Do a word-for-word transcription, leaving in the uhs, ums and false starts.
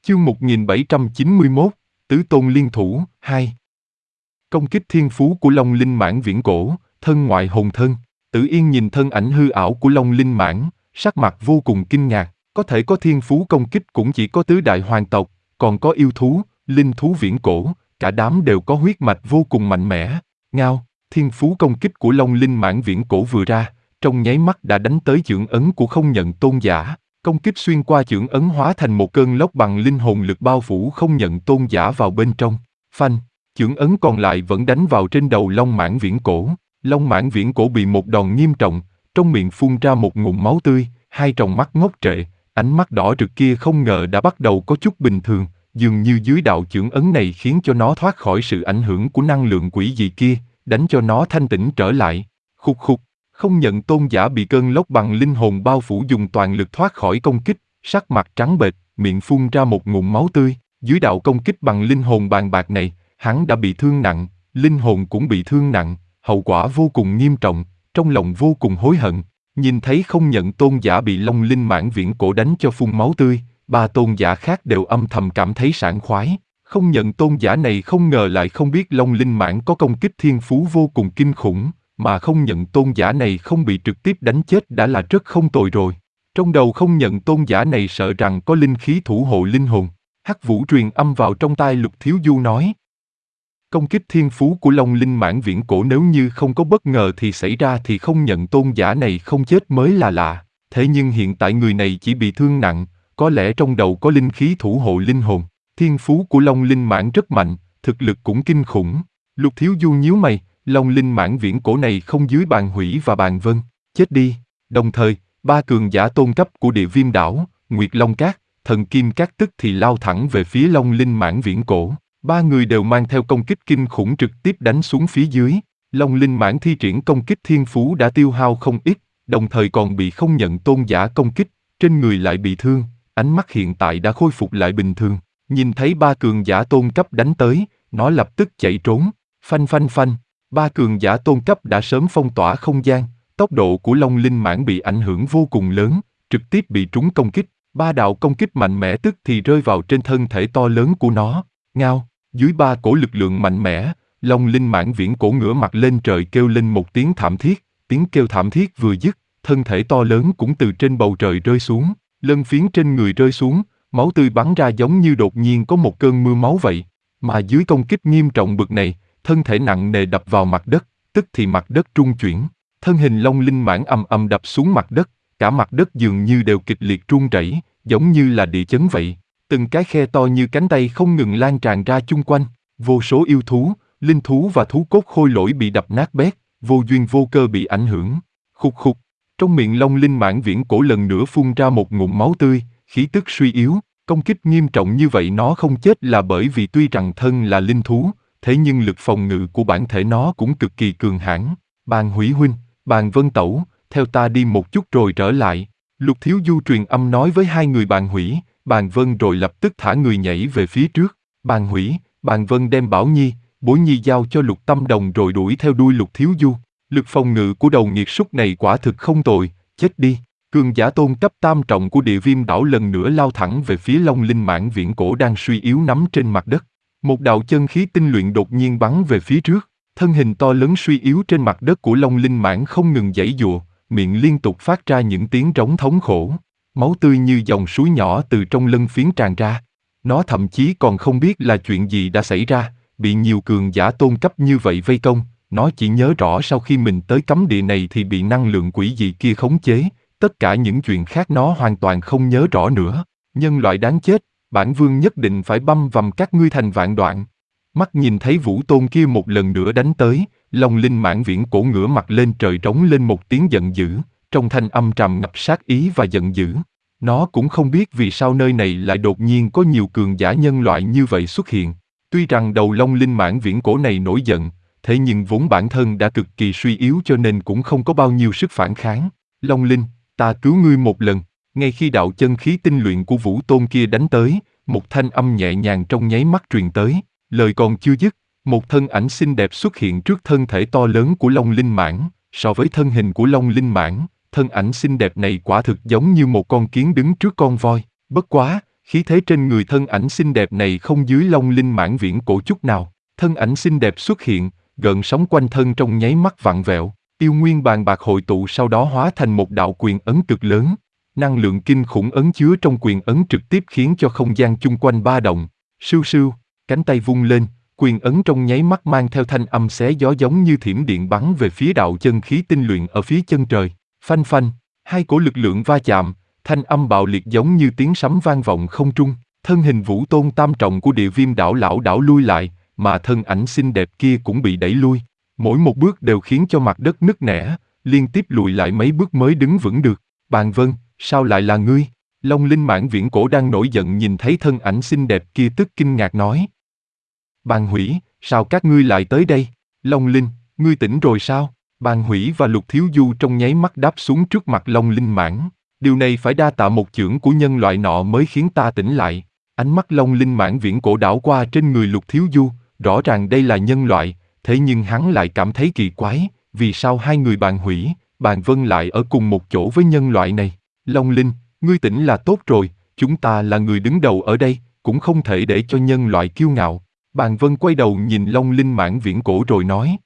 Chương một nghìn bảy trăm chín mươi mốt, Tứ Tôn Liên Thủ, hai. Công kích thiên phú của Long Linh Mãng viễn cổ, thân ngoại hồn thân. Tử Yên nhìn thân ảnh hư ảo của Long Linh Mãng, sắc mặt vô cùng kinh ngạc, có thể có thiên phú công kích cũng chỉ có tứ đại hoàng tộc, còn có yêu thú, linh thú viễn cổ, cả đám đều có huyết mạch vô cùng mạnh mẽ. Ngao, thiên phú công kích của Long Linh Mãng viễn cổ vừa ra, trong nháy mắt đã đánh tới chưởng ấn của Không Nhận Tôn Giả. Công kích xuyên qua chưởng ấn hóa thành một cơn lốc bằng linh hồn lực bao phủ Không Nhận Tôn Giả vào bên trong. Phanh, chưởng ấn còn lại vẫn đánh vào trên đầu Long Mãng viễn cổ. Long Mãng viễn cổ bị một đòn nghiêm trọng, trong miệng phun ra một ngụm máu tươi, hai tròng mắt ngốc trệ, ánh mắt đỏ rực kia không ngờ đã bắt đầu có chút bình thường, dường như dưới đạo chưởng ấn này khiến cho nó thoát khỏi sự ảnh hưởng của năng lượng quỷ dị kia, đánh cho nó thanh tĩnh trở lại. Khục khục. Không Nhận Tôn Giả bị cơn lốc bằng linh hồn bao phủ dùng toàn lực thoát khỏi công kích, sắc mặt trắng bệch, miệng phun ra một ngụm máu tươi. Dưới đạo công kích bằng linh hồn bàn bạc này, hắn đã bị thương nặng, linh hồn cũng bị thương nặng, hậu quả vô cùng nghiêm trọng, trong lòng vô cùng hối hận. Nhìn thấy Không Nhận Tôn Giả bị Long Linh Mãng viễn cổ đánh cho phun máu tươi, ba tôn giả khác đều âm thầm cảm thấy sảng khoái. Không Nhận Tôn Giả này không ngờ lại không biết Long Linh Mãng có công kích thiên phú vô cùng kinh khủng, mà Không Nhận Tôn Giả này không bị trực tiếp đánh chết đã là rất không tồi rồi. Trong đầu Không Nhận Tôn Giả này sợ rằng có linh khí thủ hộ linh hồn. Hắc Vũ truyền âm vào trong tai Lục Thiếu Du nói. Công kích thiên phú của Long Linh Mãng viễn cổ nếu như không có bất ngờ thì xảy ra thì Không Nhận Tôn Giả này không chết mới là lạ. Thế nhưng hiện tại người này chỉ bị thương nặng, có lẽ trong đầu có linh khí thủ hộ linh hồn. Thiên phú của Long Linh Mãng rất mạnh, thực lực cũng kinh khủng. Lục Thiếu Du nhíu mày. Long Linh Mãng viễn cổ này không dưới Bàn Hủy và Bàn Vân, chết đi. Đồng thời, ba cường giả tôn cấp của Địa Viêm đảo, Nguyệt Long Cát, Thần Kim Cát tức thì lao thẳng về phía Long Linh Mãng viễn cổ. Ba người đều mang theo công kích kinh khủng trực tiếp đánh xuống phía dưới. Long Linh Mãng thi triển công kích thiên phú đã tiêu hao không ít, đồng thời còn bị Không Nhận Tôn Giả công kích, trên người lại bị thương, ánh mắt hiện tại đã khôi phục lại bình thường. Nhìn thấy ba cường giả tôn cấp đánh tới, nó lập tức chạy trốn. Phanh phanh phanh. Ba cường giả tôn cấp đã sớm phong tỏa không gian, tốc độ của Long Linh Mãng bị ảnh hưởng vô cùng lớn, trực tiếp bị trúng công kích. Ba đạo công kích mạnh mẽ tức thì rơi vào trên thân thể to lớn của nó. Ngao, dưới ba cổ lực lượng mạnh mẽ, Long Linh Mãng viễn cổ ngửa mặt lên trời kêu lên một tiếng thảm thiết. Tiếng kêu thảm thiết vừa dứt, thân thể to lớn cũng từ trên bầu trời rơi xuống, lân phiến trên người rơi xuống, máu tươi bắn ra giống như đột nhiên có một cơn mưa máu vậy. Mà dưới công kích nghiêm trọng bực này, thân thể nặng nề đập vào mặt đất, tức thì mặt đất rung chuyển. Thân hình Long Linh Mãng ầm ầm đập xuống mặt đất, cả mặt đất dường như đều kịch liệt rung rẩy, giống như là địa chấn vậy. Từng cái khe to như cánh tay không ngừng lan tràn ra chung quanh, vô số yêu thú, linh thú và thú cốt khôi lỗi bị đập nát bét, vô duyên vô cơ bị ảnh hưởng. Khục khục, trong miệng Long Linh Mãng viễn cổ lần nữa phun ra một ngụm máu tươi, khí tức suy yếu. Công kích nghiêm trọng như vậy nó không chết là bởi vì tuy rằng thân là linh thú, thế nhưng lực phòng ngự của bản thể nó cũng cực kỳ cường hãn. Bàn Hủy huynh, Bàn Vân tẩu, theo ta đi một chút rồi trở lại. Lục Thiếu Du truyền âm nói với hai người Bàn Hủy, Bàn Vân rồi lập tức thả người nhảy về phía trước. Bàn Hủy, Bàn Vân đem Bảo Nhi, Bối Nhi giao cho Lục Tâm Đồng rồi đuổi theo đuôi Lục Thiếu Du. Lực phòng ngự của đầu nghiệt súc này quả thực không tồi, chết đi. Cường giả tôn cấp tam trọng của Địa Viêm đảo lần nữa lao thẳng về phía Long Linh Mãng viễn cổ đang suy yếu nắm trên mặt đất. Một đạo chân khí tinh luyện đột nhiên bắn về phía trước, thân hình to lớn suy yếu trên mặt đất của Long Linh Mãng không ngừng giãy giụa, miệng liên tục phát ra những tiếng rống thống khổ. Máu tươi như dòng suối nhỏ từ trong lân phiến tràn ra. Nó thậm chí còn không biết là chuyện gì đã xảy ra, bị nhiều cường giả tôn cấp như vậy vây công, nó chỉ nhớ rõ sau khi mình tới cấm địa này thì bị năng lượng quỷ dị kia khống chế, tất cả những chuyện khác nó hoàn toàn không nhớ rõ nữa. Nhân loại đáng chết, bản vương nhất định phải băm vằm các ngươi thành vạn đoạn. Mắt nhìn thấy Vũ Tôn kia một lần nữa đánh tới, Long Linh Mãng viễn cổ ngửa mặt lên trời trống lên một tiếng giận dữ, trong thanh âm trầm ngập sát ý và giận dữ. Nó cũng không biết vì sao nơi này lại đột nhiên có nhiều cường giả nhân loại như vậy xuất hiện. Tuy rằng đầu Long Linh Mãng viễn cổ này nổi giận, thế nhưng vốn bản thân đã cực kỳ suy yếu cho nên cũng không có bao nhiêu sức phản kháng. Long Linh, ta cứu ngươi một lần. Ngay khi đạo chân khí tinh luyện của Vũ Tôn kia đánh tới, một thanh âm nhẹ nhàng trong nháy mắt truyền tới. Lời còn chưa dứt, một thân ảnh xinh đẹp xuất hiện trước thân thể to lớn của Long Linh Mãng. So với thân hình của Long Linh Mãng, thân ảnh xinh đẹp này quả thực giống như một con kiến đứng trước con voi. Bất quá, Khí thế trên người thân ảnh xinh đẹp này không dưới Long Linh Mãn Viễn Cổ chút nào. Thân ảnh xinh đẹp xuất hiện, gợn sóng quanh thân trong nháy mắt vặn vẹo, yêu nguyên bàn bạc hội tụ sau đó hóa thành một đạo quyền ấn cực lớn. Năng lượng kinh khủng ấn chứa trong quyền ấn trực tiếp khiến cho không gian chung quanh ba động. Sưu sưu, cánh tay vung lên, quyền ấn trong nháy mắt mang theo thanh âm xé gió giống như thiểm điện bắn về phía đạo chân khí tinh luyện ở phía chân trời. Phanh phanh, hai cổ lực lượng va chạm, thanh âm bạo liệt giống như tiếng sấm vang vọng không trung. Thân hình Vũ Tôn tam trọng của Địa Viêm đảo lảo đảo lui lại, mà thân ảnh xinh đẹp kia cũng bị đẩy lui. Mỗi một bước đều khiến cho mặt đất nứt nẻ, liên tiếp lùi lại mấy bước mới đứng vững được. Bàn Vân, sao lại là ngươi? Long Linh Mãn Viễn Cổ đang nổi giận nhìn thấy thân ảnh xinh đẹp kia tức kinh ngạc nói. Bàn Hủy, sao các ngươi lại tới đây? Long Linh, ngươi tỉnh rồi sao? Bàn Hủy và Lục Thiếu Du trong nháy mắt đáp xuống trước mặt Long Linh Mãn. Điều này phải đa tạ một chưởng của nhân loại nọ mới khiến ta tỉnh lại. Ánh mắt Long Linh Mãn Viễn Cổ đảo qua trên người Lục Thiếu Du, rõ ràng đây là nhân loại, thế nhưng hắn lại cảm thấy kỳ quái, vì sao hai người Bàn Hủy, Bàn Vân lại ở cùng một chỗ với nhân loại này? Long Linh, ngươi tỉnh là tốt rồi, chúng ta là người đứng đầu ở đây, cũng không thể để cho nhân loại kiêu ngạo. Bàn Vân quay đầu nhìn Long Linh Mãn Viễn Cổ rồi nói.